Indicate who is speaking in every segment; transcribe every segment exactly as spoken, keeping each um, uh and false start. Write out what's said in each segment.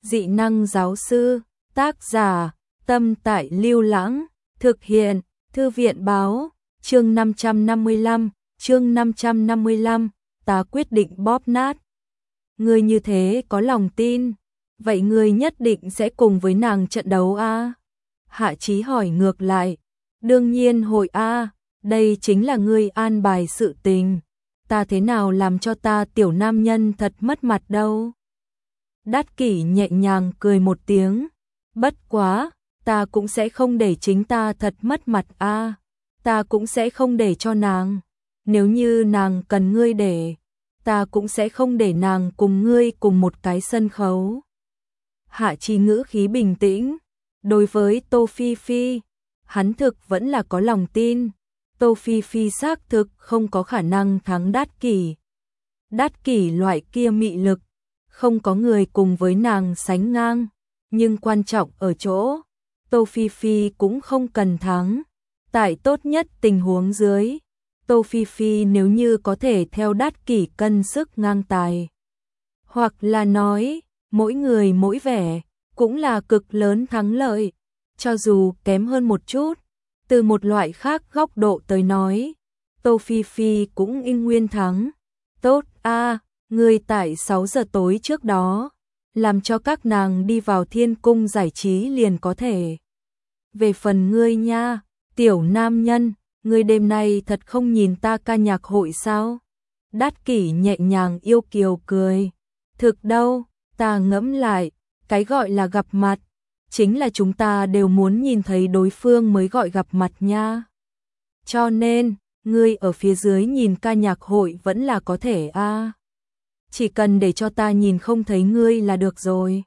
Speaker 1: Dị năng giáo sư, tác giả, Tâm Tại Lưu Lãng, thực hiện, Thư viện báo, chương năm trăm năm mươi lăm, chương năm trăm năm mươi lăm, ta quyết định bóp nát. Ngươi như thế có lòng tin, vậy ngươi nhất định sẽ cùng với nàng trận đấu a? Hạ Chí hỏi ngược lại, đương nhiên hội a, đây chính là ngươi an bài sự tình, ta thế nào làm cho ta tiểu nam nhân thật mất mặt đâu. Đát Kỷ nhẹ nhàng cười một tiếng, bất quá, ta cũng sẽ không để chính ta thật mất mặt a, ta cũng sẽ không để cho nàng, nếu như nàng cần ngươi để, ta cũng sẽ không để nàng cùng ngươi cùng một cái sân khấu. Hạ Chí ngữ khí bình tĩnh, đối với Tô Phi Phi, hắn thực vẫn là có lòng tin, Tô Phi Phi xác thực không có khả năng thắng Đát Kỷ. Đát Kỷ loại kia mị lực, không có người cùng với nàng sánh ngang, nhưng quan trọng ở chỗ, Tô Phi Phi cũng không cần thắng. Tại tốt nhất tình huống dưới, Tô Phi Phi nếu như có thể theo Đát Kỷ cân sức ngang tài, hoặc là nói, mỗi người mỗi vẻ, cũng là cực lớn thắng lợi, cho dù kém hơn một chút, từ một loại khác góc độ tới nói, Tô Phi Phi cũng in nguyên thắng. Tốt a, người tại sáu giờ tối trước đó, làm cho các nàng đi vào Thiên Cung giải trí liền có thể. Về phần ngươi nha, tiểu nam nhân, ngươi đêm nay thật không nhìn ta ca nhạc hội sao? Đát Kỷ nhẹ nhàng yêu kiều cười. Thực đâu, ta ngẫm lại, cái gọi là gặp mặt, chính là chúng ta đều muốn nhìn thấy đối phương mới gọi gặp mặt nha. Cho nên, ngươi ở phía dưới nhìn ca nhạc hội vẫn là có thể a. Chỉ cần để cho ta nhìn không thấy ngươi là được rồi.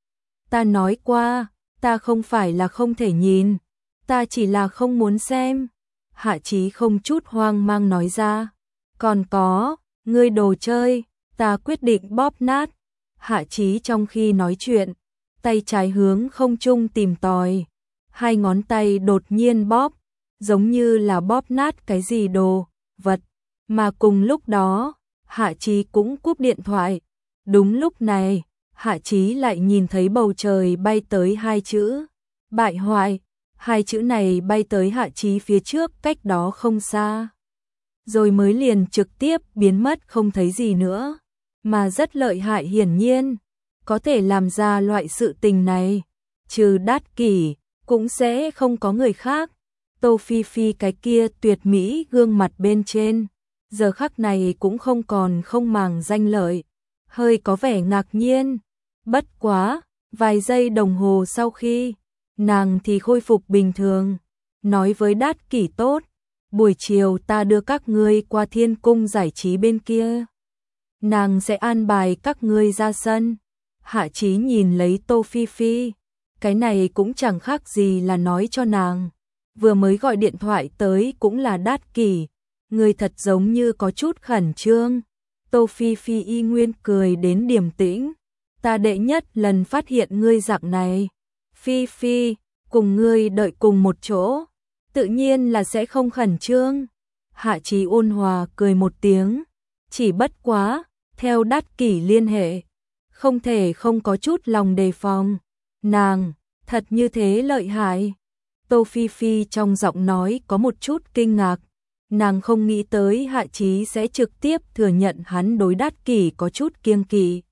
Speaker 1: Ta nói qua, ta không phải là không thể nhìn, ta chỉ là không muốn xem. Hạ Chí không chút hoang mang nói ra. Còn có, ngươi đồ chơi, ta quyết định bóp nát. Hạ Chí trong khi nói chuyện, tay trái hướng không trung tìm tòi, hai ngón tay đột nhiên bóp, giống như là bóp nát cái gì đồ vật, mà cùng lúc đó, Hạ Chí cũng cúp điện thoại. Đúng lúc này, Hạ Chí lại nhìn thấy bầu trời bay tới hai chữ bại hoại. Hai chữ này bay tới Hạ Chí phía trước cách đó không xa, rồi mới liền trực tiếp biến mất không thấy gì nữa, mà rất lợi hại, hiển nhiên có thể làm ra loại sự tình này, trừ Đát Kỷ cũng sẽ không có người khác. Tô Phi Phi cái kia tuyệt mỹ gương mặt bên trên, giờ khắc này cũng không còn không màng danh lợi, hơi có vẻ ngạc nhiên. Bất quá, vài giây đồng hồ sau khi, nàng thì khôi phục bình thường, nói với Đát Kỷ tốt, buổi chiều ta đưa các ngươi qua Thiên Cung giải trí bên kia, nàng sẽ an bài các ngươi ra sân. Hạ Chí nhìn lấy Tô Phi Phi, cái này cũng chẳng khác gì là nói cho nàng, vừa mới gọi điện thoại tới cũng là Đát Kỷ, người thật giống như có chút khẩn trương. Tô Phi Phi y nguyên cười đến điềm tĩnh, ta đệ nhất lần phát hiện ngươi dạng này. Phi Phi, cùng ngươi đợi cùng một chỗ, tự nhiên là sẽ không khẩn trương. Hạ Chí ôn hòa cười một tiếng, chỉ bất quá, theo Đát Kỷ liên hệ, không thể không có chút lòng đề phòng. Nàng, thật như thế lợi hại. Tô Phi Phi trong giọng nói có một chút kinh ngạc, nàng không nghĩ tới Hạ Chí sẽ trực tiếp thừa nhận hắn đối Đát Kỷ có chút kiêng kỵ.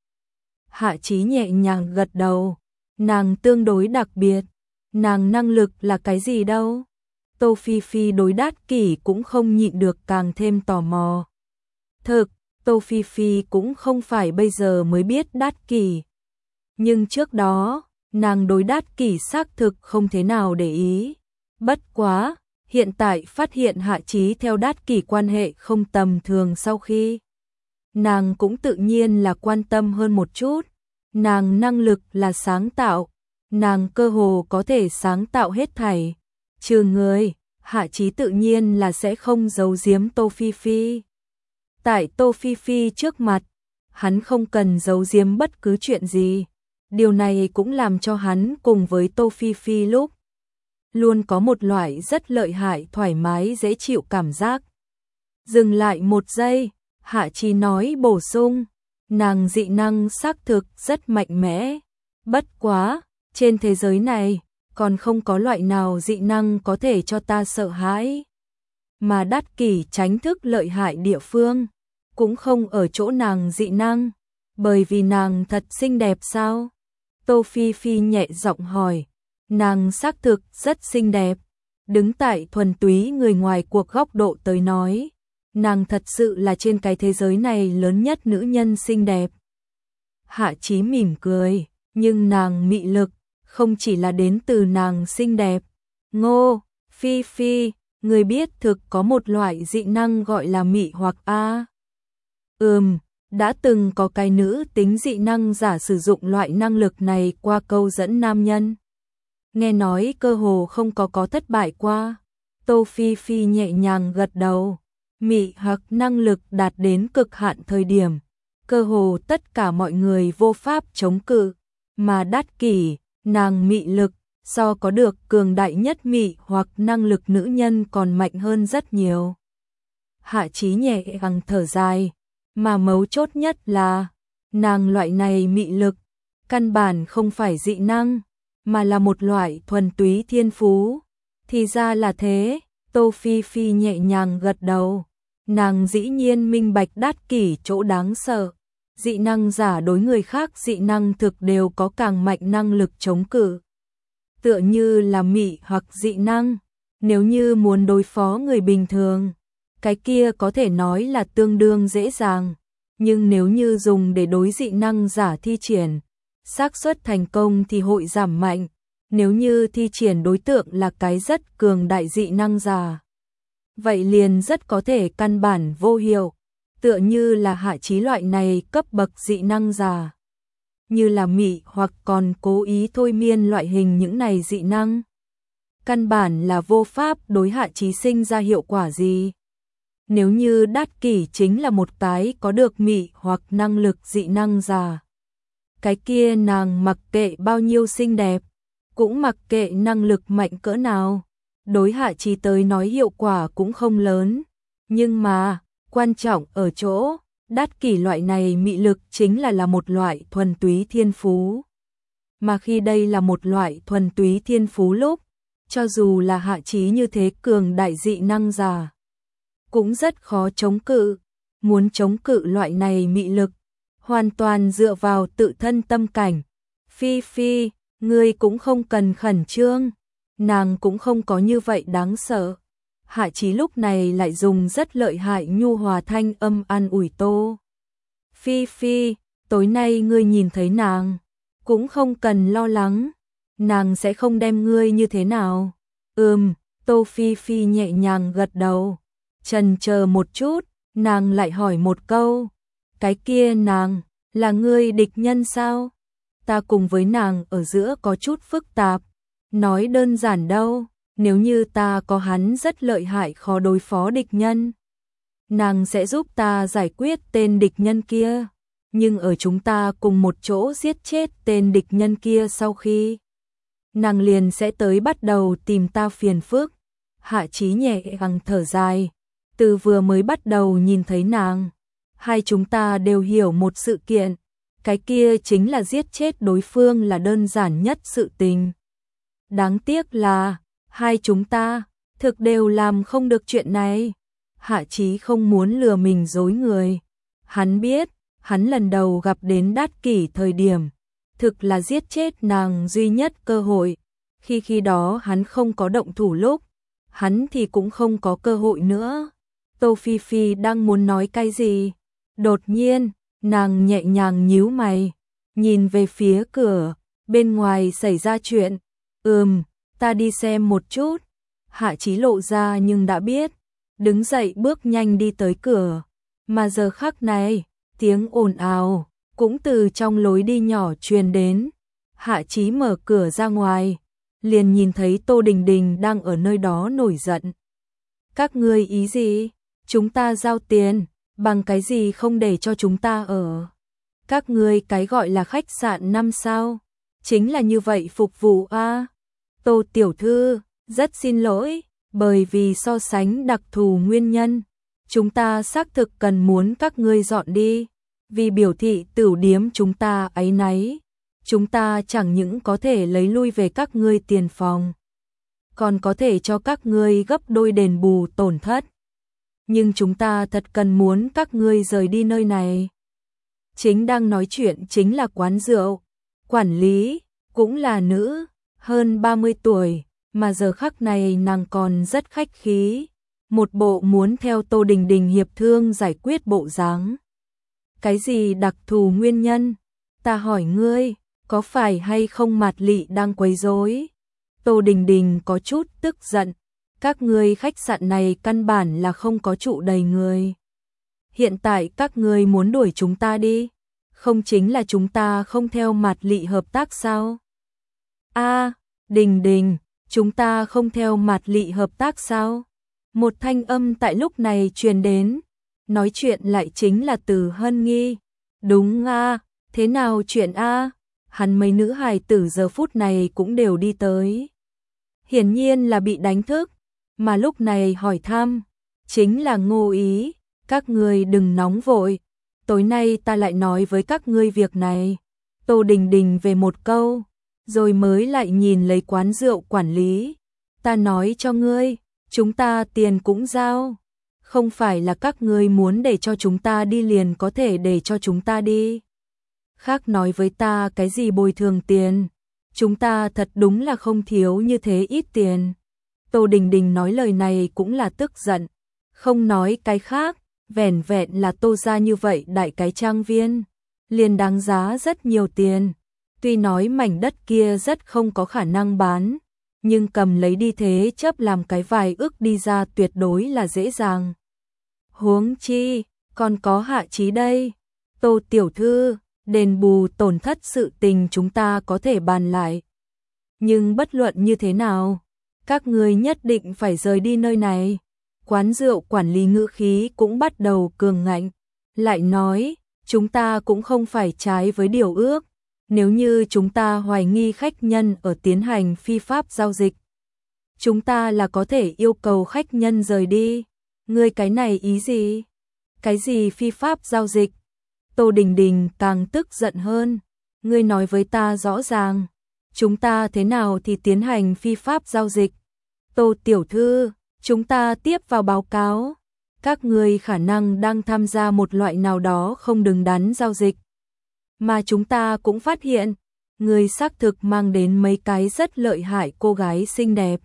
Speaker 1: Hạ Chí nhẹ nhàng gật đầu, nàng tương đối đặc biệt, nàng năng lực là cái gì đâu? Tô Phi Phi đối Đát Kỷ cũng không nhịn được càng thêm tò mò. Thực, Tô Phi Phi cũng không phải bây giờ mới biết Đát Kỷ, nhưng trước đó, nàng đối Đát Kỷ xác thực không thế nào để ý. Bất quá, hiện tại phát hiện Hạ Chí theo Đát Kỷ quan hệ không tầm thường sau khi, nàng cũng tự nhiên là quan tâm hơn một chút. Nàng năng lực là sáng tạo, nàng cơ hồ có thể sáng tạo hết thảy, trừ người, Hạ Chí tự nhiên là sẽ không giấu giếm Tô Phi Phi. Tại Tô Phi Phi trước mặt, hắn không cần giấu giếm bất cứ chuyện gì, điều này cũng làm cho hắn cùng với Tô Phi Phi lúc luôn có một loại rất lợi hại, thoải mái, dễ chịu cảm giác. Dừng lại một giây, Hạ Chí nói bổ sung, nàng dị năng xác thực rất mạnh mẽ, Bất quá, trên thế giới này, còn không có loại nào dị năng có thể cho ta sợ hãi. Mà Đát Kỷ tránh thức lợi hại địa phương, cũng không ở chỗ nàng dị năng, bởi vì nàng thật xinh đẹp sao? Tô Phi Phi nhẹ giọng hỏi, nàng xác thực rất xinh đẹp, đứng tại thuần túy người ngoài cuộc góc độ tới nói, nàng thật sự là trên cái thế giới này lớn nhất nữ nhân xinh đẹp. Hạ Chí mỉm cười, nhưng nàng mị lực, không chỉ là đến từ nàng xinh đẹp. Ngô, Phi Phi, người biết thực có một loại dị năng gọi là mị hoặc a. Ừm, đã từng có cái nữ tính dị năng giả sử dụng loại năng lực này qua câu dẫn nam nhân. Nghe nói cơ hồ không có có thất bại qua. Tô Phi Phi nhẹ nhàng gật đầu. Mị hoặc năng lực đạt đến cực hạn thời điểm, cơ hồ tất cả mọi người vô pháp chống cự, mà Đát Kỷ, nàng mị lực, so có được cường đại nhất mị hoặc năng lực nữ nhân còn mạnh hơn rất nhiều. Hạ Chí nhẹ gắng thở dài, mà mấu chốt nhất là, nàng loại này mị lực, căn bản không phải dị năng, mà là một loại thuần túy thiên phú. Thì ra là thế, Tô Phi Phi nhẹ nhàng gật đầu. Nàng dĩ nhiên minh bạch Đát Kỷ chỗ đáng sợ. Dị năng giả đối người khác dị năng thực đều có càng mạnh năng lực chống cự. Tựa như là mị hoặc dị năng, nếu như muốn đối phó người bình thường, cái kia có thể nói là tương đương dễ dàng. Nhưng nếu như dùng để đối dị năng giả thi triển, xác suất thành công thì hội giảm mạnh. Nếu như thi triển đối tượng là cái rất cường đại dị năng giả, vậy liền rất có thể căn bản vô hiệu, tựa như là Hạ Chí loại này cấp bậc dị năng giả. Như là mị hoặc còn cố ý thôi miên loại hình những này dị năng. Căn bản là vô pháp đối Hạ Chí sinh ra hiệu quả gì. Nếu như Đát Kỷ chính là một cái có được mị hoặc năng lực dị năng giả, cái kia nàng mặc kệ bao nhiêu xinh đẹp, cũng mặc kệ năng lực mạnh cỡ nào, đối Hạ Chí tới nói hiệu quả cũng không lớn. Nhưng mà, quan trọng ở chỗ, Đát Kỷ loại này mị lực chính là là một loại thuần túy thiên phú. Mà khi đây là một loại thuần túy thiên phú lúc, cho dù là Hạ Chí như thế cường đại dị năng giả, cũng rất khó chống cự. Muốn chống cự loại này mị lực, hoàn toàn dựa vào tự thân tâm cảnh. Phi Phi, ngươi cũng không cần khẩn trương, nàng cũng không có như vậy đáng sợ. Hạ Chí lúc này lại dùng rất lợi hại nhu hòa thanh âm an ủi Tô Phi Phi, tối nay ngươi nhìn thấy nàng, cũng không cần lo lắng, nàng sẽ không đem ngươi như thế nào. Ừm, Tô Phi Phi nhẹ nhàng gật đầu, chần chờ một chút, nàng lại hỏi một câu, cái kia nàng, là ngươi địch nhân sao? Ta cùng với nàng ở giữa có chút phức tạp, nói đơn giản đâu. Nếu như ta có hắn rất lợi hại khó đối phó địch nhân, nàng sẽ giúp ta giải quyết tên địch nhân kia. Nhưng ở chúng ta cùng một chỗ giết chết tên địch nhân kia sau khi, nàng liền sẽ tới bắt đầu tìm ta phiền phức. Hạ Chí nhẹ gắng thở dài, từ vừa mới bắt đầu nhìn thấy nàng, hai chúng ta đều hiểu một sự kiện, cái kia chính là giết chết đối phương là đơn giản nhất sự tình. Đáng tiếc là hai chúng ta thực đều làm không được chuyện này. Hạ Chí không muốn lừa mình dối người. Hắn biết, hắn lần đầu gặp đến Đát Kỷ thời điểm, thực là giết chết nàng duy nhất cơ hội. Khi khi đó hắn không có động thủ lúc, hắn thì cũng không có cơ hội nữa. Tô Phi Phi đang muốn nói cái gì, đột nhiên, nàng nhẹ nhàng nhíu mày, nhìn về phía cửa, bên ngoài xảy ra chuyện. Ừm, ta đi xem một chút. Hạ Chí lộ ra nhưng đã biết, đứng dậy bước nhanh đi tới cửa. Mà giờ khắc này, tiếng ồn ào cũng từ trong lối đi nhỏ truyền đến. Hạ Chí mở cửa ra ngoài, liền nhìn thấy Tô Đình Đình đang ở nơi đó nổi giận. Các ngươi ý gì? Chúng ta giao tiền, bằng cái gì không để cho chúng ta ở? Các ngươi cái gọi là khách sạn năm sao, chính là như vậy phục vụ a? À? Tô tiểu thư, rất xin lỗi, bởi vì so sánh đặc thù nguyên nhân, chúng ta xác thực cần muốn các ngươi dọn đi, vì biểu thị tửu điếm chúng ta áy náy. chúng ta chẳng những có thể lấy lui về các ngươi tiền phòng, còn có thể cho các ngươi gấp đôi đền bù tổn thất. Nhưng chúng ta thật cần muốn các ngươi rời đi nơi này. Chính đang nói chuyện chính là quán rượu, quản lý, cũng là nữ, hơn ba mươi tuổi, mà giờ khắc này nàng còn rất khách khí, một bộ muốn theo Tô Đình Đình hiệp thương giải quyết bộ dáng. Cái gì đặc thù nguyên nhân? Ta hỏi ngươi, có phải hay không Mạt Lị đang quấy rối? Tô Đình Đình có chút tức giận, các ngươi khách sạn này căn bản là không có trụ đầy người. Hiện tại các ngươi muốn đuổi chúng ta đi, không chính là chúng ta không theo Mạt Lị hợp tác sao? A, Đình Đình, chúng ta không theo Mạt Lị hợp tác sao? Một thanh âm tại lúc này truyền đến, nói chuyện lại chính là Từ Hân Nghi. Đúng a, thế nào chuyện a? Hắn mấy nữ hài tử giờ phút này cũng đều đi tới. Hiển nhiên là bị đánh thức, mà lúc này hỏi thăm, chính là Ngô Ý, các ngươi đừng nóng vội, tối nay ta lại nói với các ngươi việc này. Tô Đình Đình về một câu, rồi mới lại nhìn lấy quán rượu quản lý. Ta nói cho ngươi, chúng ta tiền cũng giao, không phải là các ngươi muốn để cho chúng ta đi liền có thể để cho chúng ta đi. Khác nói với ta cái gì bồi thường tiền, chúng ta thật đúng là không thiếu như thế ít tiền. Tô Đình Đình nói lời này cũng là tức giận, không nói cái khác, vẻn vẹn là Tô gia như vậy đại cái trang viên, liền đáng giá rất nhiều tiền. Tuy nói mảnh đất kia rất không có khả năng bán, nhưng cầm lấy đi thế chấp làm cái vài ước đi ra tuyệt đối là dễ dàng. Huống chi, còn có Hạ Chí đây. Tô tiểu thư, đền bù tổn thất sự tình chúng ta có thể bàn lại. Nhưng bất luận như thế nào, các ngươi nhất định phải rời đi nơi này. Quán rượu quản lý ngữ khí cũng bắt đầu cường ngạnh, lại nói, chúng ta cũng không phải trái với điều ước. Nếu như chúng ta hoài nghi khách nhân ở tiến hành phi pháp giao dịch, chúng ta là có thể yêu cầu khách nhân rời đi. Ngươi cái này ý gì? Cái gì phi pháp giao dịch? Tô Đình Đình càng tức giận hơn. Ngươi nói với ta rõ ràng, chúng ta thế nào thì tiến hành phi pháp giao dịch? Tô tiểu thư, chúng ta tiếp vào báo cáo, các ngươi khả năng đang tham gia một loại nào đó không đứng đắn giao dịch. Mà chúng ta cũng phát hiện, người xác thực mang đến mấy cái rất lợi hại cô gái xinh đẹp.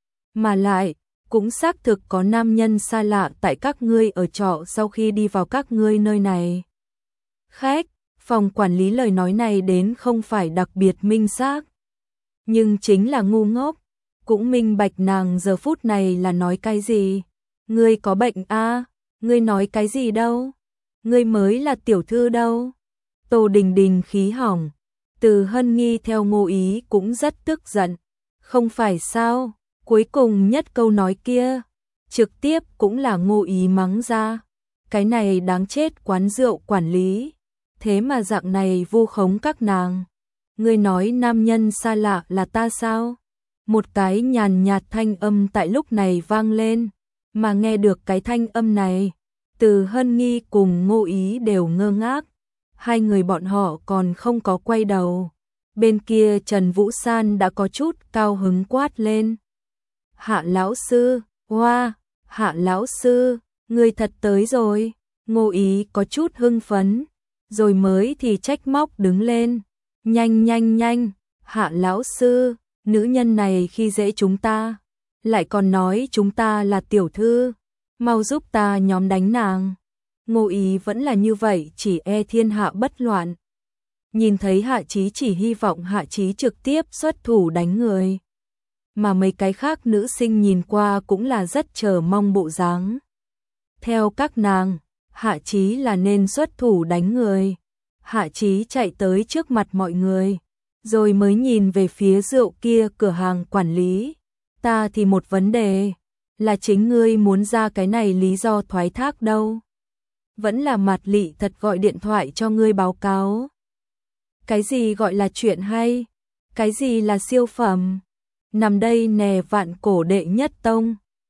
Speaker 1: Mà lại, cũng xác thực có nam nhân xa lạ tại các ngươi ở trọ sau khi đi vào các ngươi nơi này. Khách, phòng quản lý lời nói này đến không phải đặc biệt minh xác, nhưng chính là ngu ngốc, cũng minh bạch nàng giờ phút này là nói cái gì. Ngươi có bệnh a? Ngươi nói cái gì đâu? Ngươi mới là tiểu thư đâu? Tô Đình Đình khí hỏng, Từ Hân Nghi theo Ngô Ý cũng rất tức giận. Không phải sao, cuối cùng nhất câu nói kia, trực tiếp cũng là Ngô Ý mắng ra. Cái này đáng chết quán rượu quản lý, thế mà dạng này vu khống các nàng. Ngươi nói nam nhân xa lạ là ta sao? Một cái nhàn nhạt thanh âm tại lúc này vang lên, mà nghe được cái thanh âm này, Từ Hân Nghi cùng Ngô Ý đều ngơ ngác. Hai người bọn họ còn không có quay đầu. Bên kia Trần Vũ San đã có chút cao hứng quát lên. Hạ lão sư, hoa, Hạ lão sư, người thật tới rồi. Ngô Ý có chút hưng phấn, rồi mới thì trách móc đứng lên. Nhanh nhanh nhanh, Hạ lão sư, nữ nhân này khi dễ chúng ta, lại còn nói chúng ta là tiểu thư, mau giúp ta nhóm đánh nàng. Ngô Ý vẫn là như vậy, chỉ e thiên hạ bất loạn. Nhìn thấy Hạ Chí chỉ hy vọng Hạ Chí trực tiếp xuất thủ đánh người. Mà mấy cái khác nữ sinh nhìn qua cũng là rất chờ mong bộ dáng. Theo các nàng, Hạ Chí là nên xuất thủ đánh người. Hạ Chí chạy tới trước mặt mọi người, rồi mới nhìn về phía rượu kia cửa hàng quản lý. Ta thì một vấn đề, là chính ngươi muốn ra cái này lý do thoái thác đâu? Vẫn là Mạt Lị thật gọi điện thoại cho ngươi báo cáo. Cái gì gọi là chuyện hay? Cái gì là siêu phẩm? Nằm đây nè vạn cổ đệ nhất tông.